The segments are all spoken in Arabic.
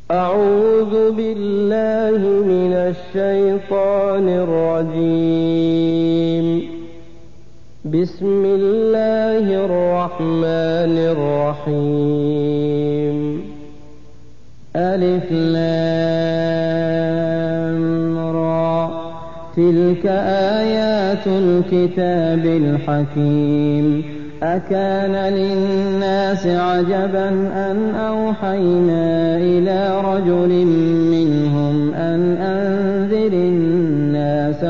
أعوذ بالله من الشيطان الرجيم. بسم الله الرحمن الرحيم. ألف لام را، تلك آيات الكتاب الحكيم. أكان للناس عجبا أن أوحينا إلى رجل منهم أن أنذر الناس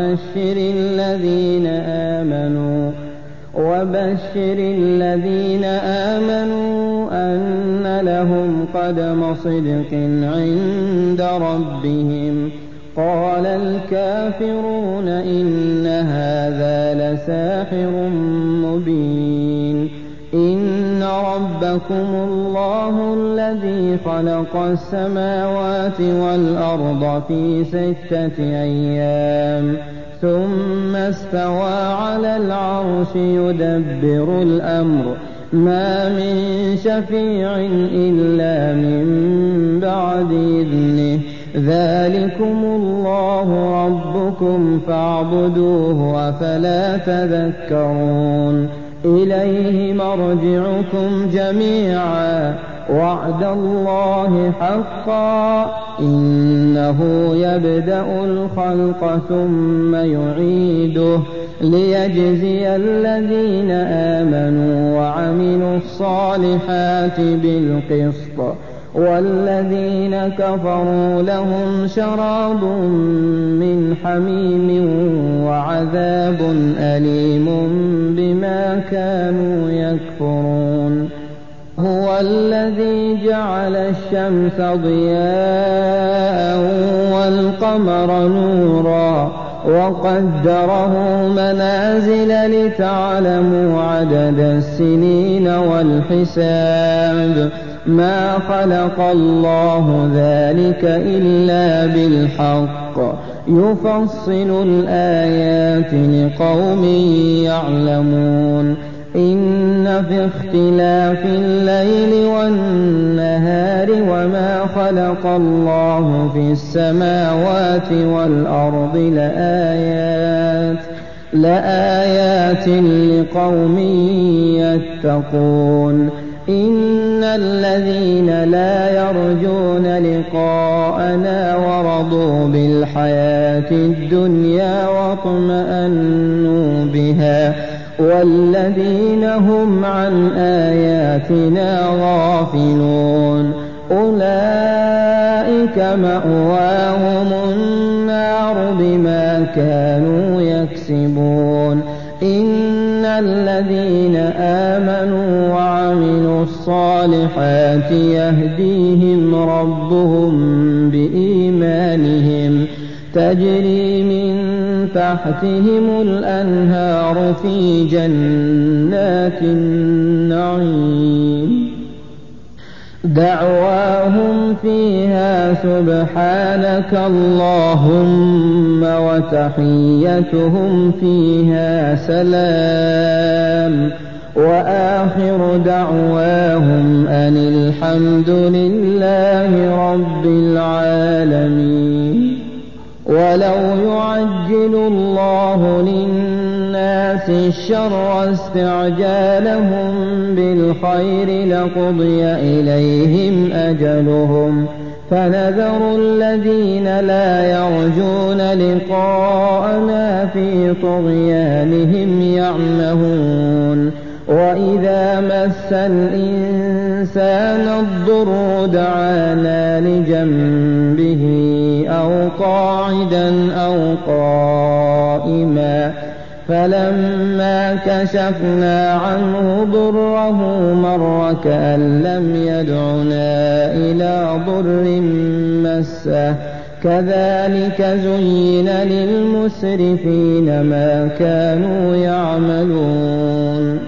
وبشر الذين آمنوا أن لهم قدم صدق عند ربهم. قال الكافرون إن هذا لساحر مبين. إن ربكم الله الذي خلق السماوات والأرض في 6 أيام ثم استوى على العرش يدبر الأمر ما من شفيع إلا من بعد إذنه. ذلكم الله ربكم فاعبدوه أفلا تذكرون. إليه مرجعكم جميعا وعد الله حقا إنه يبدأ الخلق ثم يعيده ليجزي الذين آمنوا وعملوا الصالحات بالقسط والذين كفروا لهم شراب من حميم وعذاب أليم بما كانوا يكفرون. هو الذي جعل الشمس ضياء والقمر نورا وقدره منازل لتعلموا عدد السنين والحساب. ما خلق الله ذلك إلا بالحق يفصل الآيات لقوم يعلمون. إن في اختلاف الليل والنهار وما خلق الله في السماوات والأرض لآيات لقوم يتقون. إن الذين لا يرجون لقاءنا ورضوا بالحياة الدنيا واطمأنوا بها والذين هم عن آياتنا غافلون أولئك مأواهم النار بما كانوا يكسبون. إن الذين آمنوا وعملوا الصالحات يهديهم ربهم بإيمانهم تجري من تحتهم الأنهار في جنات النعيم. دعواهم فيها سبحانك اللهم وتحيتهم فيها سلام وآخر دعواهم أن الحمد لله رب العالمين. ولو يعجل الله للناس الشر استعجالهم بالخير لقضي إليهم أجلهم فنذر الذين لا يرجون لقاءنا في طغيانهم يعمهون. وإذا مس الإنسان الضر دعانا لجنبه أو قاعدا أو قائما فلما كشفنا عنه ضره مر كأن لم يدعنا إلى ضر مسه. كذلك زين للمسرفين ما كانوا يعملون.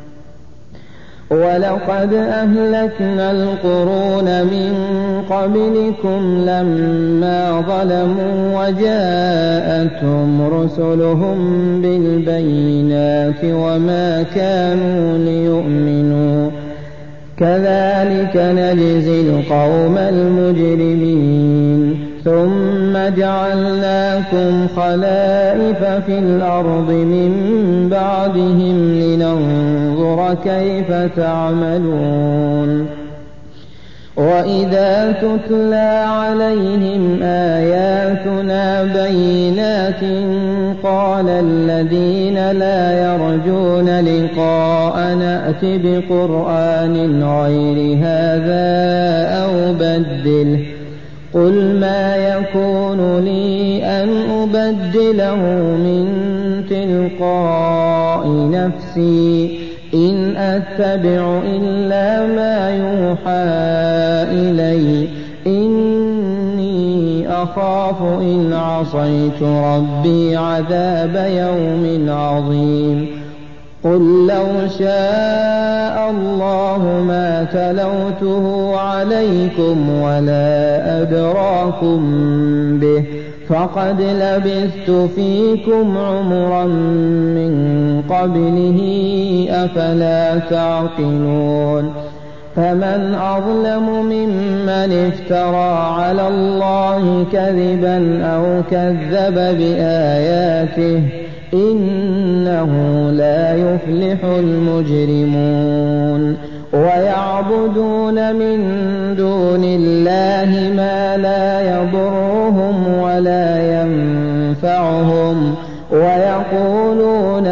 ولقد أهلكنا القرون من قبلكم لما ظلموا وجاءتهم رسلهم بالبينات وما كانوا كذلك نجزي القوم المجرمين ثم جعلناكم خلائف في الأرض من بعدهم لننظر كيف تعملون وإذا تتلى عليهم آياتنا بينات قال الذين لا يرجون لقاءنا ائت بقرآن غير هذا أو بدله قل ما يكون لي أن أبدله من تلقاء نفسي إن أتبع إلا ما يوحى إلي إني أخاف إن عصيت ربي عذاب يوم عظيم قل لو شاء الله ما تلوته عليكم ولا أدراكم به فقد لبثت فيكم عمرا من قبله أفلا تعقلون فمن أظلم ممن افترى على الله كذبا أو كذب بآياته إنه لا يفلح المجرمون ويعبدون من دون الله ما لا يضرهم ولا ينفعهم ويقولون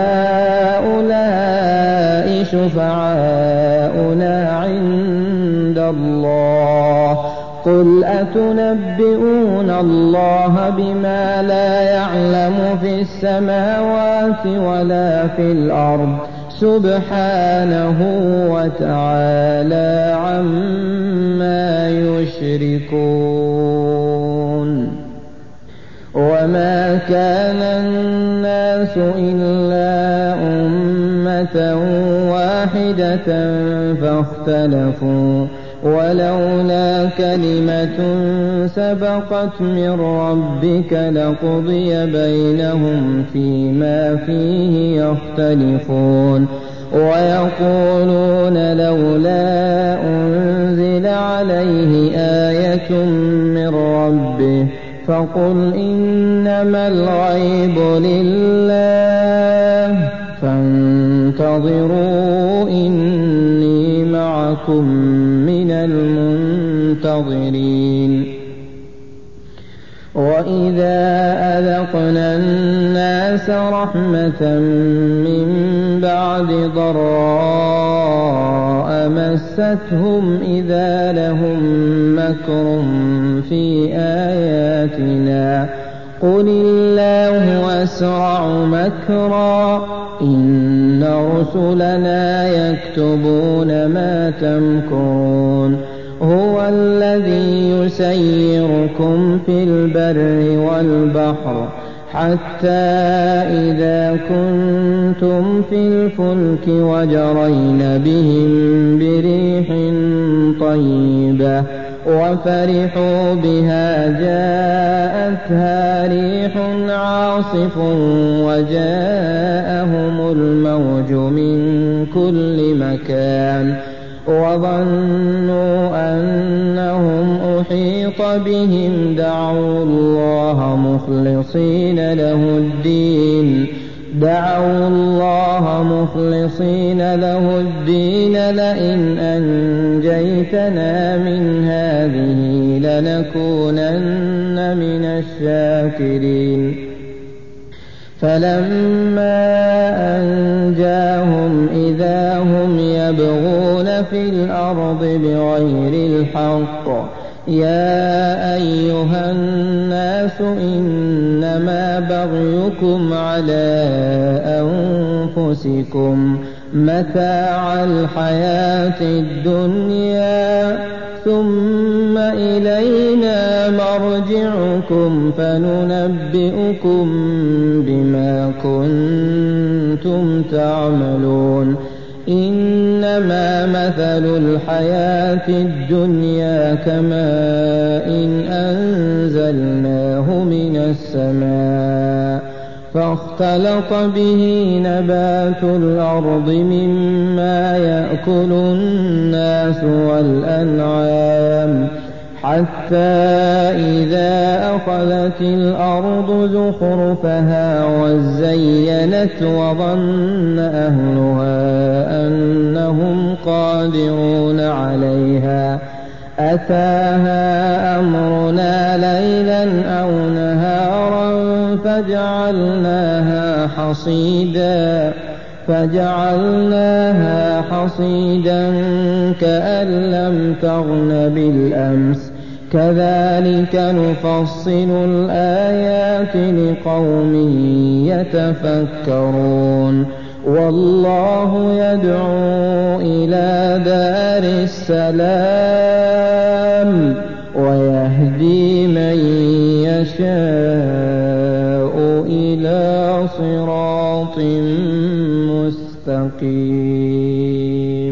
هؤلاء شفعاؤنا عند الله قل أتنبئون الله بما لا يعلم في السماوات ولا في الأرض سبحانه وتعالى عما يشركون وما كان الناس إلا أمة واحدة فاختلفوا ولولا كلمة سبقت من ربك لقضي بينهم فيما فيه يختلفون ويقولون لولا أنزل عليه آية من ربه فقل إنما الغيب لله فانتظروا إني معكم من المنتظرين وإذا أذقنا الناس رحمة من بعد ضراء مستهم إذا لهم مكر في آياتنا قل الله أسرع مكرا إن رسلنا يكتبون ما تمكرون هو الذي يسيركم في البر والبحر حتى إذا كنتم في الفلك وجرين بهم بريح طيبة وفرحوا بها جاءتها ريح عاصف وجاءهم الموج من كل مكان وظنوا أنهم أحيط بهم دعوا الله مخلصين له الدين لئن أنجيتنا من هذه لنكونن من الشاكرين فلما أنجاهم إذا هم يبغون في الأرض بغير الحق يا أيها الناس إنما بغيكم على أنفسكم متاع الحياة الدنيا ثم إلينا مرجعكم فننبئكم بما كنتم تعملون إنما مثل الحياة الدنيا كماء أنزلناه من السماء فاختلط به نبات الأرض مما يأكل الناس والأنعام حتى إذا أخذت الأرض زخرفها وزينت وظن أهلها أنهم قادرون عليها أتاها أمرنا ليلا أو نهارا فجعلناها حصيدا كأن لم تغن بالأمس كذلك نفصل الآيات لقوم يتفكرون والله يدعو إلى دار السلام ويهدي من يشاء إلى صراط مستقيم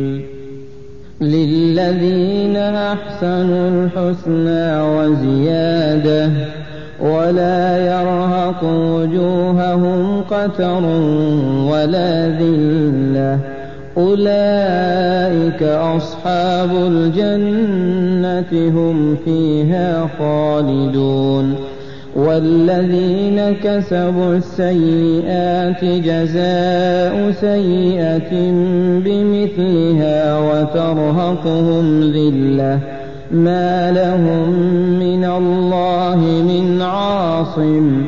للذين أحسنوا الحسنى وزيادة ولا يرهق وجوههم قتر ولا ذلة أولئك أصحاب الجنة هم فيها خالدون والذين كسبوا السيئات جزاء سيئة بمثلها وترهقهم ذلة ما لهم من الله من عاصم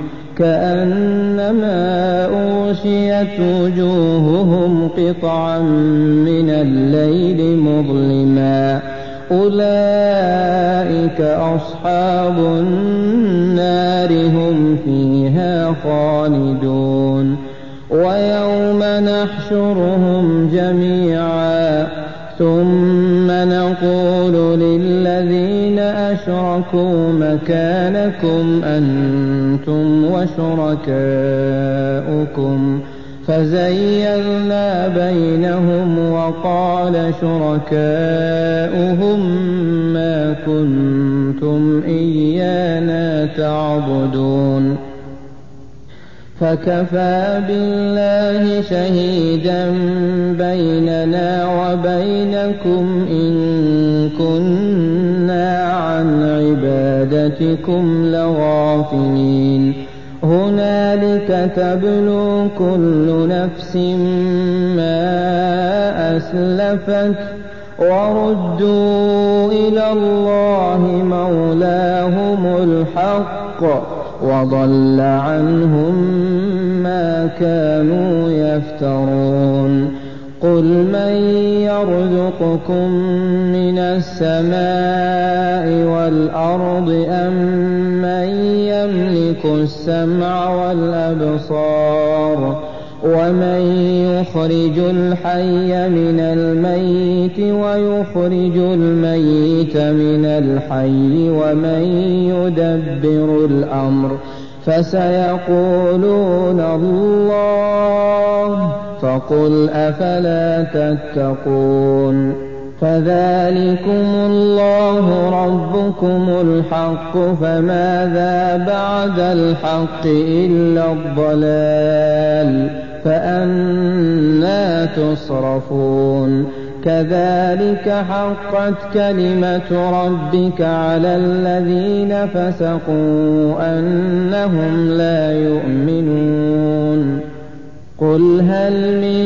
كأنما أغشيت وجوههم قطعا من الليل مظلما أولئك أصحاب النار هم فيها خالدون ويوم نحشرهم جميعا ثم نقول للذين أشركوا مكانكم أنتم وشركاؤكم فزيّلنا بينهم وقال شركاؤهم ما كنتم إيانا تعبدون فكفى بالله شهيدا بيننا وبينكم إن كنا عن عبادتكم لغافلين هنالك تبلو كل نفس ما أسلفت وردوا إلى الله مولاهم الحق وضل عنهم ما كانوا يفترون قل من يرزقكم من السماء والأرض أم من يملك السمع والأبصار ومن يخرج الحي من الميت ويخرج الميت من الحي ومن يدبر الأمر فسيقولون الله فقل أفلا تتقون فذلكم الله ربكم الحق فماذا بعد الحق إلا الضلال فأنى تصرفون كذلك حقت كلمة ربك على الذين فسقوا أنهم لا يؤمنون قل هل من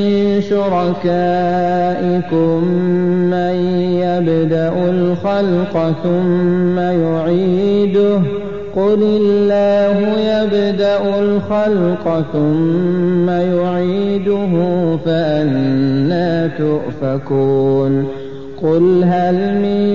شركائكم من يبدأ الخلق ثم يعيده قل الله يبدأ الخلق ثم يعيده فأنى تؤفكون قل هل من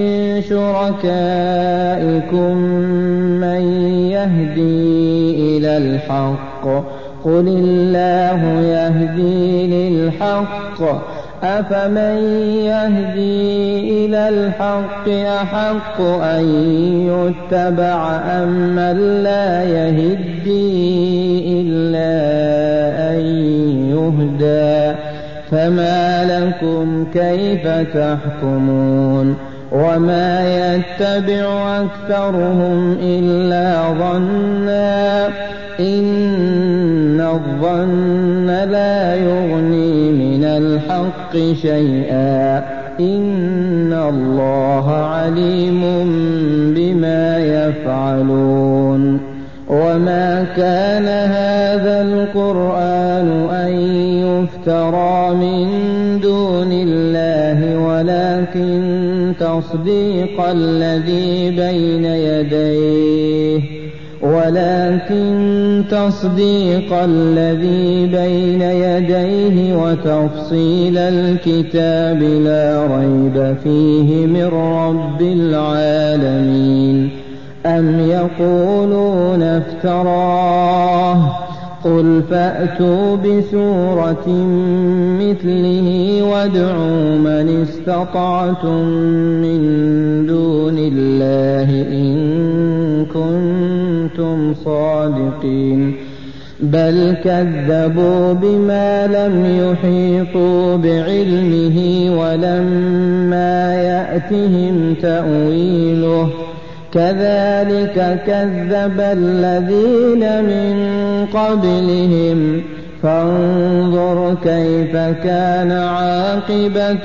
شركائكم من يهدي إلى الحق قل الله يهدي للحق أفمن يهدي إلى الحق أحق أن يتبع أم من لا يهدي إلا أن يهدى فما لكم كيف تحكمون وما يتبع أكثرهم إلا ظنا إن الظن لا يغني من الحق شيئا إن الله عليم بما يفعلون وما كان هذا القرآن أن يفترى من دون الله ولكن تصديق الذي بين يديه وتفصيل الكتاب لا ريب فيه من رب العالمين أم يقولون افتراه قل فأتوا بسورة مثله وادعوا من استطعتم من دون الله إن كنتم صادقين بل كذبوا بما لم يحيطوا بعلمه ولما يأتهم تأويله كذلك كذب الذين من قبلهم فانظر كيف كان عاقبة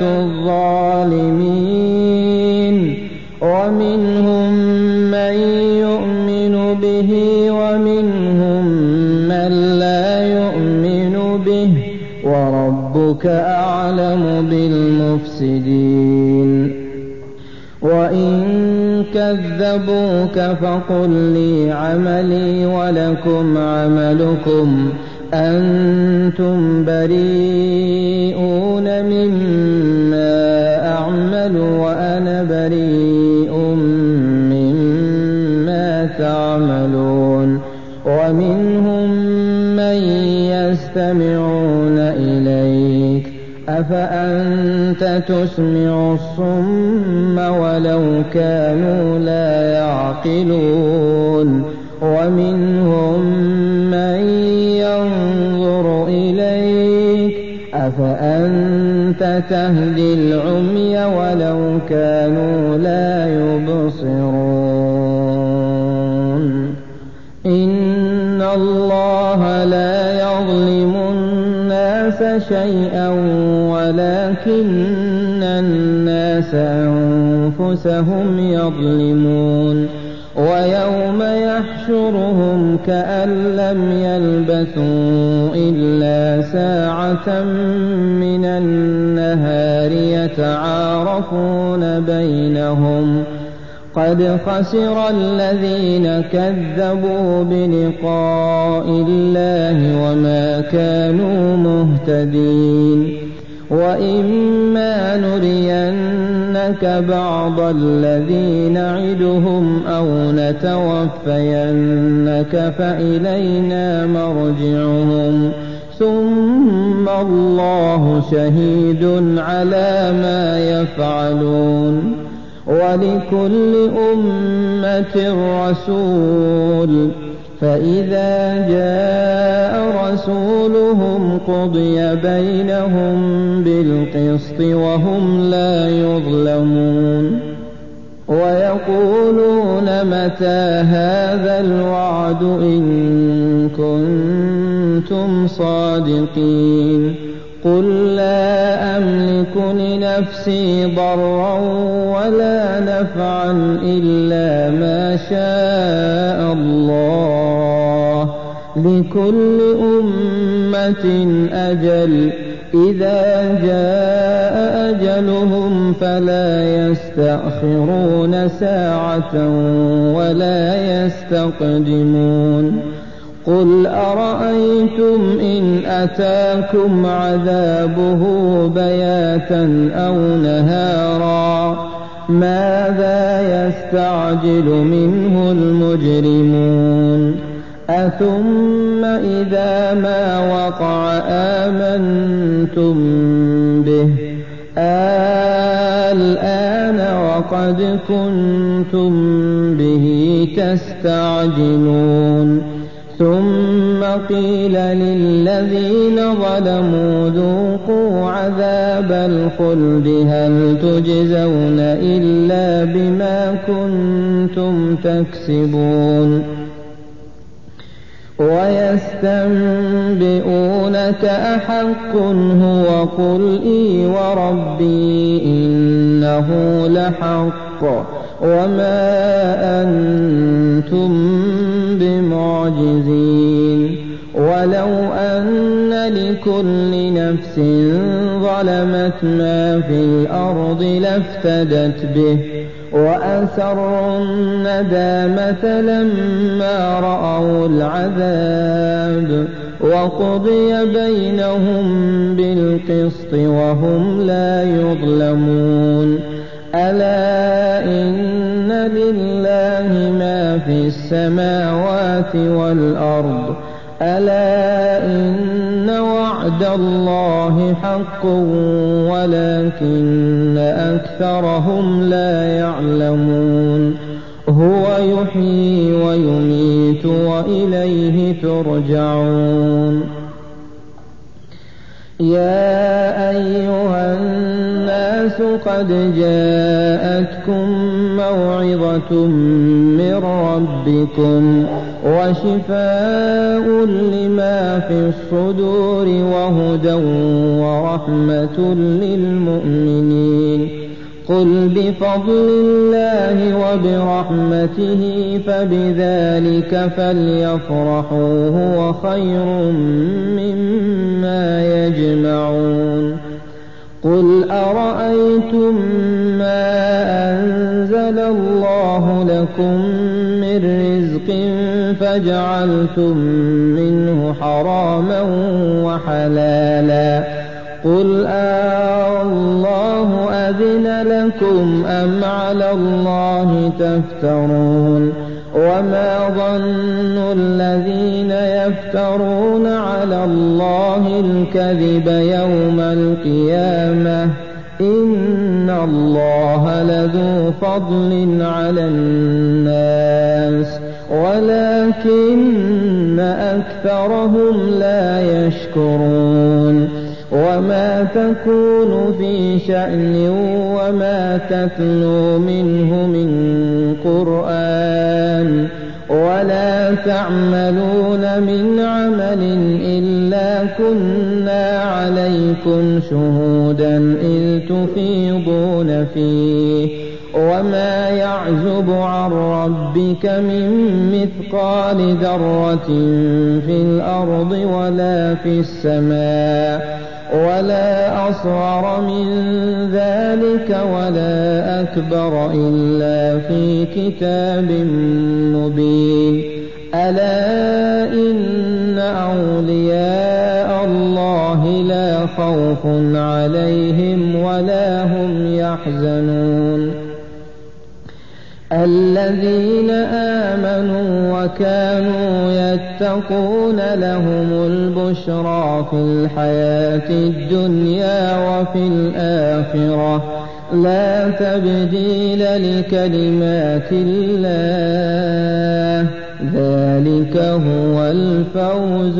الظالمين ومنهم من يؤمن به ومنهم من لا يؤمن به وربك أعلم بالمفسدين وإن كذبوك فقل لي عملي ولكم عملكم أنتم بريئون مما أعمل وأنا بريء مما تعملون ومنهم من يستمعون إليك أفأنت تسمع الصم ولو كانوا لا يعقلون ومنهم من ينظر إليك أفأنت تهدي العمي ولو كانوا لا يبصرون إن الله لا يظلم الناس شيئا ولكن الناس أنفسهم يظلمون ويوم يحشرهم كأن لم يلبثوا إلا ساعة من النهار يتعارفون بينهم قد خسر الذين كذبوا بلقاء الله وما كانوا مهتدين وإما نرينك بعض الذي نعدهم أو نتوفينك فإلينا مرجعهم ثم الله شهيد على ما يفعلون ولكل أمة رسول فإذا جاء رسولهم قضي بينهم بالقسط وهم لا يظلمون ويقولون متى هذا الوعد إن كنتم صادقين قل لا أملك لنفسي ضرا ولا نفعا إلا ما شاء الله لكل أمة أجل إذا جاء أجلهم فلا يستأخرون ساعة ولا يستقدمون قل أرأيتم إن أتاكم عذابه بياتا أو نهارا ماذا يستعجل منه المجرمون أثم إذا ما وقع آمنتم به الآن وقد كنتم به تستعجلون ثم قيل للذين ظلموا ذوقوا عذاب الخلد هل تجزون إلا بما كنتم تكسبون ويستنبئونك أحق هو قل إي وربي إنه لحق وما أنتم بمعجزين ولو أن لكل نفس ظلمت ما في الأرض لافتدت به وأسروا الندامة لما رأوا العذاب وقضي بينهم بالقسط وهم لا يظلمون ألا إن لله ما في السماوات والأرض ألا إن وعد الله حق ولكن أكثرهم لا يعلمون هو يحيي ويميت وإليه ترجعون يا أيها الناس قد جاءتكم موعظة من ربكم وشفاء لما في الصدور وهدى ورحمة للمؤمنين قل بفضل الله وبرحمته فبذلك فليفرحوا هو خير مما يجمعون قل أرأيتم ما أنزل الله لكم من رزق فجعلتم منه حراما وحلالا قل الله أذن لكم أم على الله تفترون وما ظن الذين يفترون على الله الكذب يوم القيامة إن الله لذو فضل على الناس ولكن أكثرهم لا يشكرون وما تكون في شأن وما تتلو منه من قرآن ولا تعملون من عمل إلا كنا عليكم شهودا إذ تفيضون فيه وما يعزب عن ربك من مثقال ذرة في الأرض ولا في السماء ولا أصغر من ذلك ولا أكبر إلا في كتاب مبين ألا إن أولياء الله لا خوف عليهم ولا هم يحزنون الذين آمنوا وكانوا يتقون لهم البشرى في الحياة الدنيا وفي الآخرة لا تبديل لكلمات الله ذلك هو الفوز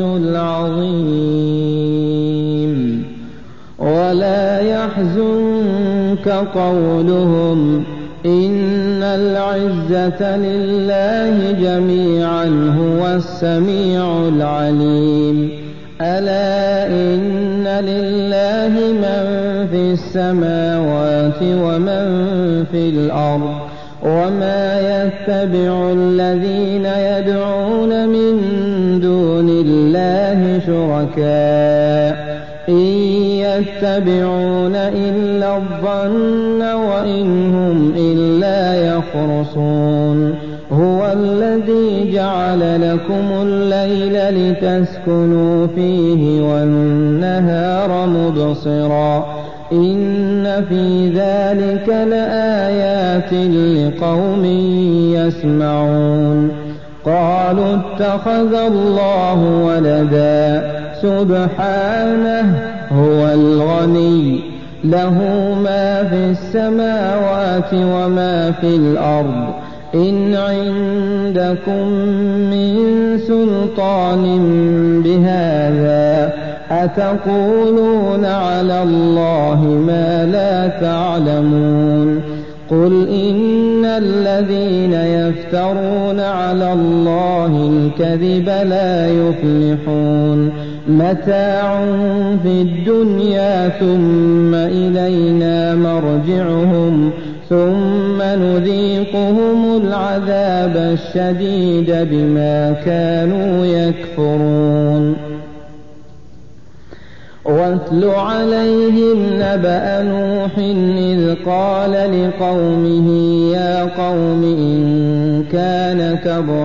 العظيم ولا يحزنك قولهم إن العزة لله جميعا هو السميع العليم ألا إن لله من في السماوات ومن في الأرض وما يتبع الذين يدعون من دون الله شركاء إن يتبعون إلا الظن وإن هم إلا يخرصون هو الذي جعل لكم الليل لتسكنوا فيه والنهار مبصرا إن في ذلك لآيات لقوم يسمعون قالوا اتخذ الله ولدا سبحانه هو الغني له ما في السماوات وما في الأرض إن عندكم من سلطان بهذا أتقولون على الله ما لا تعلمون قل إن الذين يفترون على الله الكذب لا يفلحون متاع في الدنيا ثم إلينا مرجعهم ثم نذيقهم العذاب الشديد بما كانوا يكفرون واتل عليهم نبأ نوح إذ قال لقومه يا قوم إن كان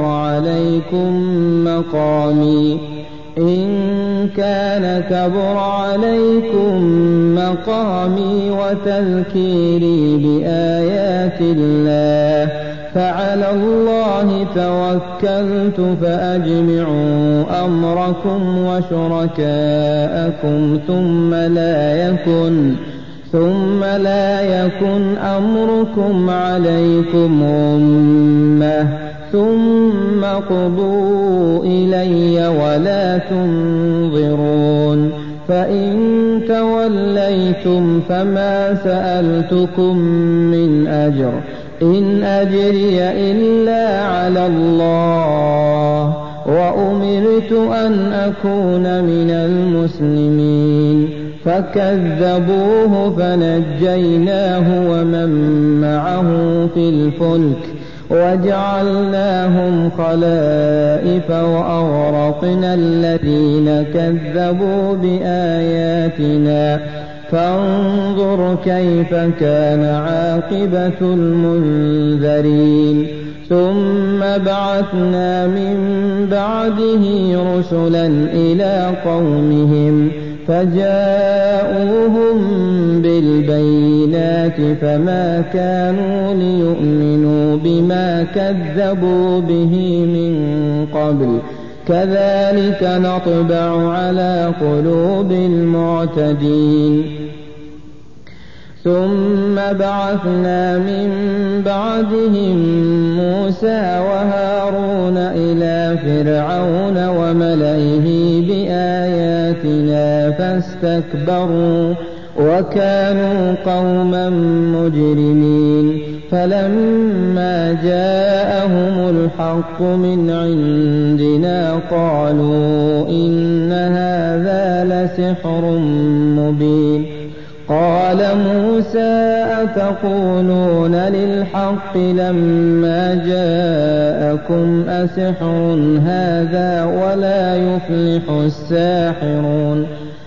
كبر عليكم مقامي وتذكيري بآيات الله فعلى الله توكلت فأجمعوا أمركم وشركاءكم ثم لا يكن أمركم عليكم غمة ثم قضوا إلي ولا تنظرون فإن توليتم فما سألتكم من أجر إن أجري إلا على الله وأمرت أن أكون من المسلمين فكذبوه فنجيناه ومن معه في الفلك وجعلناهم خلائف وأغرقنا الذين كذبوا بآياتنا فانظر كيف كان عاقبة المنذرين ثم بعثنا من بعده رسلا إلى قومهم فجاءوهم بالبينات فما كانوا ليؤمنوا بما كذبوا به من قبل كذلك نطبع على قلوب المعتدين ثم بعثنا من بعدهم موسى وهارون إلى فرعون وملئه بآياتنا فاستكبروا وكانوا قوما مجرمين فلما جاءهم الحق من عندنا قالوا إن هذا لسحر مبين قال موسى أتقولون للحق لما جاءكم أسحر هذا ولا يفلح الساحرون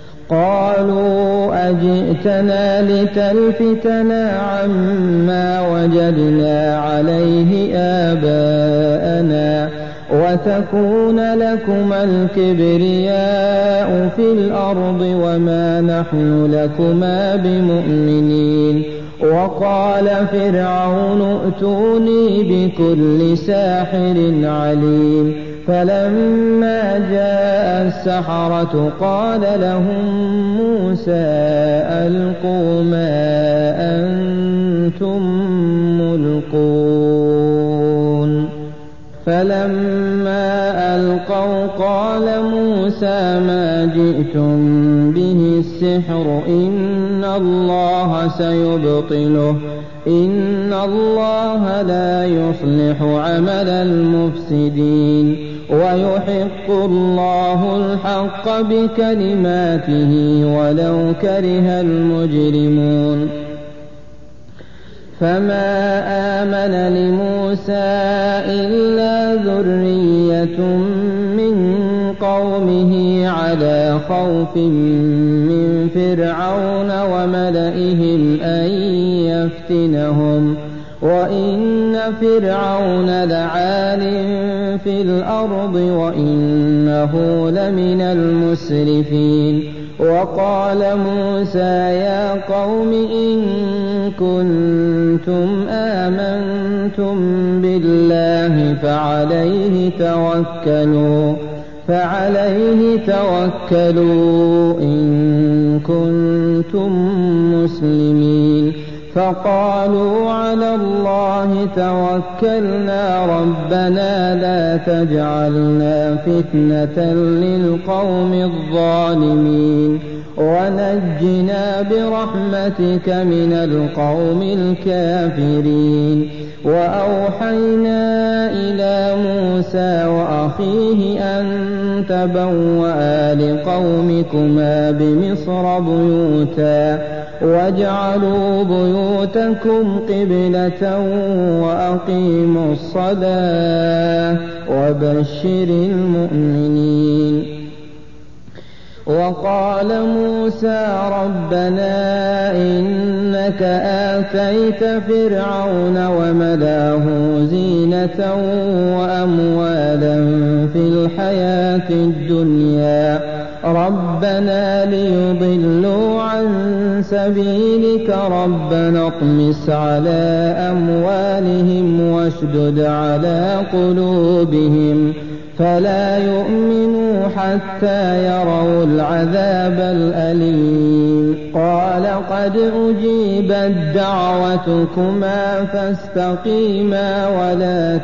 قالوا أجئتنا لتلفتنا عما وجدنا عليه آباءنا وتكون لكما الكبرياء في الأرض وما نحن لكما بمؤمنين وقال فرعون ائتوني بكل ساحر عليم فلما جاء السحرة قال لهم موسى ألقوا ما أنتم ملقون فلما ألقوا قال موسى ما جئتم به السحر إن الله سيبطله إن الله لا يصلح عمل المفسدين ويحق الله الحق بكلماته ولو كره المجرمون فما آمن لموسى إلا ذرية من قومه على خوف من فرعون وملئهم أن يفتنهم وإن فرعون لعال في الأرض وإنه لمن المسرفين وقال موسى يا قوم إن كنتم آمنتم بالله فعليه توكلوا إن كنتم مسلمين فقالوا على الله توكلنا ربنا لا تجعلنا فتنة للقوم الظالمين ونجنا برحمتك من القوم الكافرين. وأوحينا إلى موسى وأخيه أن تبوأ لقومكما بمصر بيوتا واجعلوا بيوتكم قبلة وأقيموا الصلاة وبشر المؤمنين. وقال موسى ربنا إنك آتيت فرعون وملاه زينة وأموالا في الحياة الدنيا ربنا ليضلوا عن سبيلك ربنا اطمس على أموالهم واشدد على قلوبهم فلا يؤمنوا حتى يروا العذاب الأليم. قال قد أجيبت دعوتكما فاستقيما ولا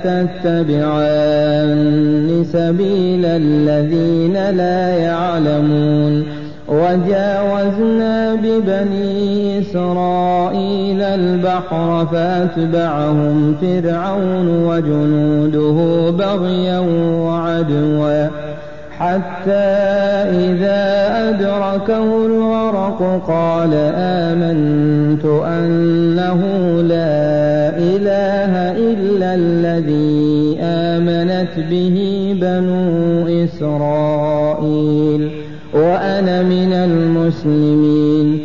تتبعان سبيل الذين لا يعلمون. وجاوزنا ببني إسرائيل البحر فأتبعهم فرعون وجنوده بغيا وعدوا حتى إذا أدركه الغرق قال آمنت أنه لا إله إلا الذي آمنت به بنو إسرائيل وأنا من المسلمين.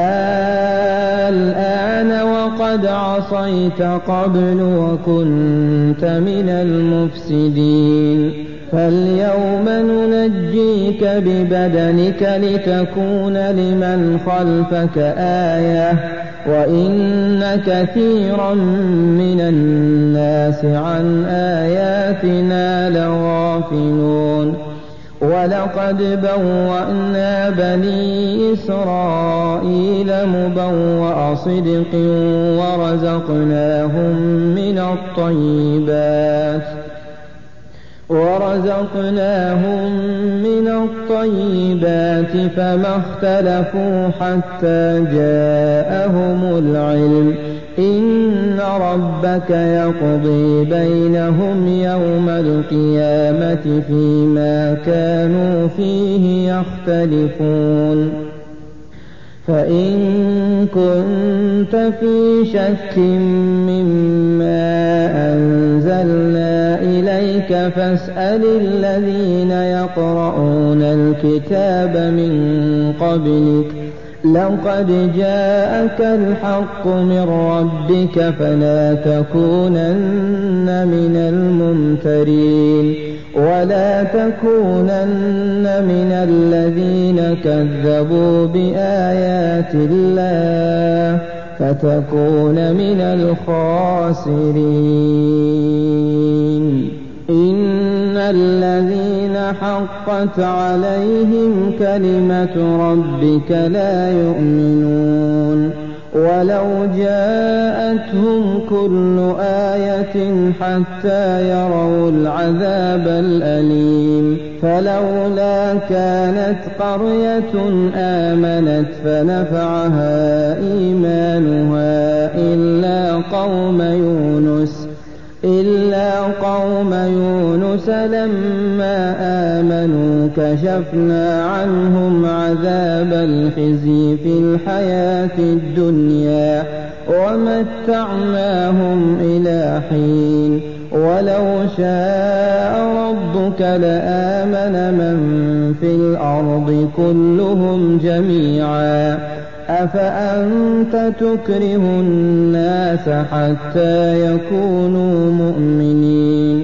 الآن وقد عصيت قبل وكنت من المفسدين فاليوم ننجيك ببدنك لتكون لمن خلفك آية وإن كثيرا من الناس عن آياتنا لغافلون. ولقد بوأنا بني إسرائيل مبوأ صدق ورزقناهم من الطيبات فما اختلفوا حتى جاءهم العلم إن ربك يقضي بينهم يوم القيامة فيما كانوا فيه يختلفون. فإن كنت في شك مما أنزلنا إليك فاسأل الذين يقرؤون الكتاب من قبلك لقد جاءك الحق من ربك فلا تكونن من الممترين ولا تكونن من الذين كذبوا بآيات الله فتكون من الخاسرين. إن الذين حقت عليهم كلمة ربك لا يؤمنون ولو جاءتهم كل آية حتى يروا العذاب الأليم فلولا كانت قرية آمنت فنفعها إيمانها إلا قوم يونس لما آمنوا كشفنا عنهم عذاب الخزي في الحياة الدنيا ومتعناهم إلى حين ولو شاء ربك لآمن من في الأرض كلهم جميعا أفأنت تكره الناس حتى يكونوا مؤمنين.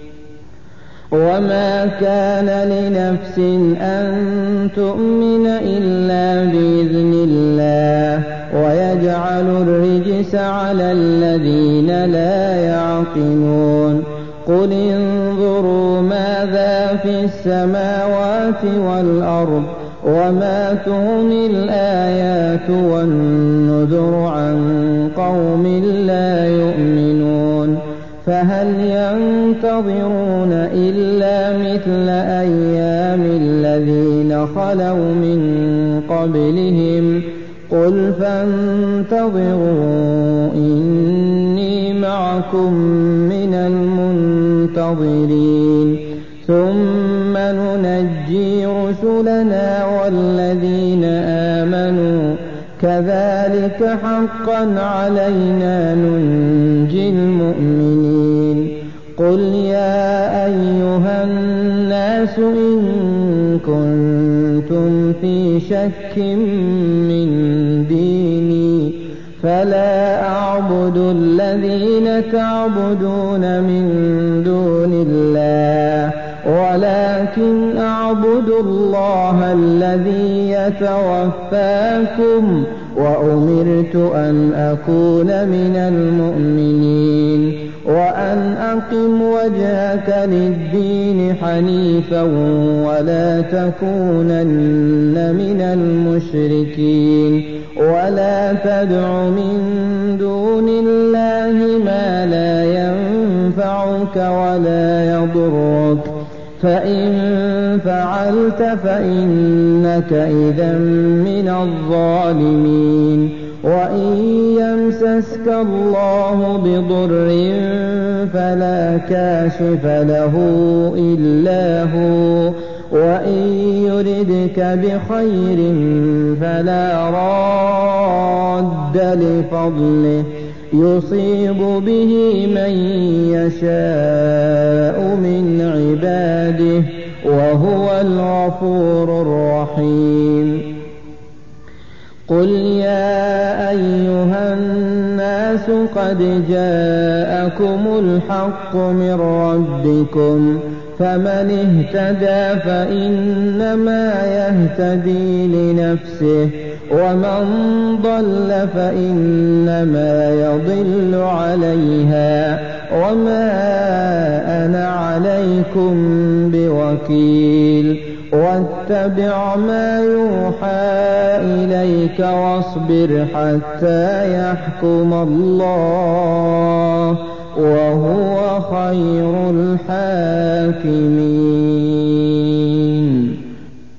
وما كان لنفس أن تؤمن إلا بإذن الله ويجعل الرجس على الذين لا يعقلون. قل انظروا ماذا في السماوات والأرض وما تغني الآيات والنذر عن قوم لا يؤمنون فهل ينتظرون إلا مثل أيام الذين خلوا من قبلهم قل فانتظروا إني معكم من المنتظرين ثم ننجي رسلنا والذين آمنوا كذلك حقا علينا ننجي المؤمنين قل يا أيها الناس إن كنتم في شك من ديني فلا أعبد الذين تعبدون من دون الله ولكن أعبد الله الذي يتوفاكم وأمرت أن أكون من المؤمنين وأن أقم وجهك للدين حنيفا ولا تكونن من المشركين ولا تدع من دون الله ما لا ينفعك ولا يضرك فإن فعلت فإنك إذا من الظالمين وإن يمسسك الله بضر فلا كاشف له إلا هو وإن يردك بخير فلا راد لفضله يصيب به من يشاء من عباده وهو الغفور الرحيم قل يا أيها الناس قد جاءكم الحق من ربكم فمن اهتدى فإنما يهتدي لنفسه ومن ضل فإنما يضل عليها وما أنا عليكم بوكيل واتبع ما يوحى إليك واصبر حتى يحكم الله وهو خير الحاكمين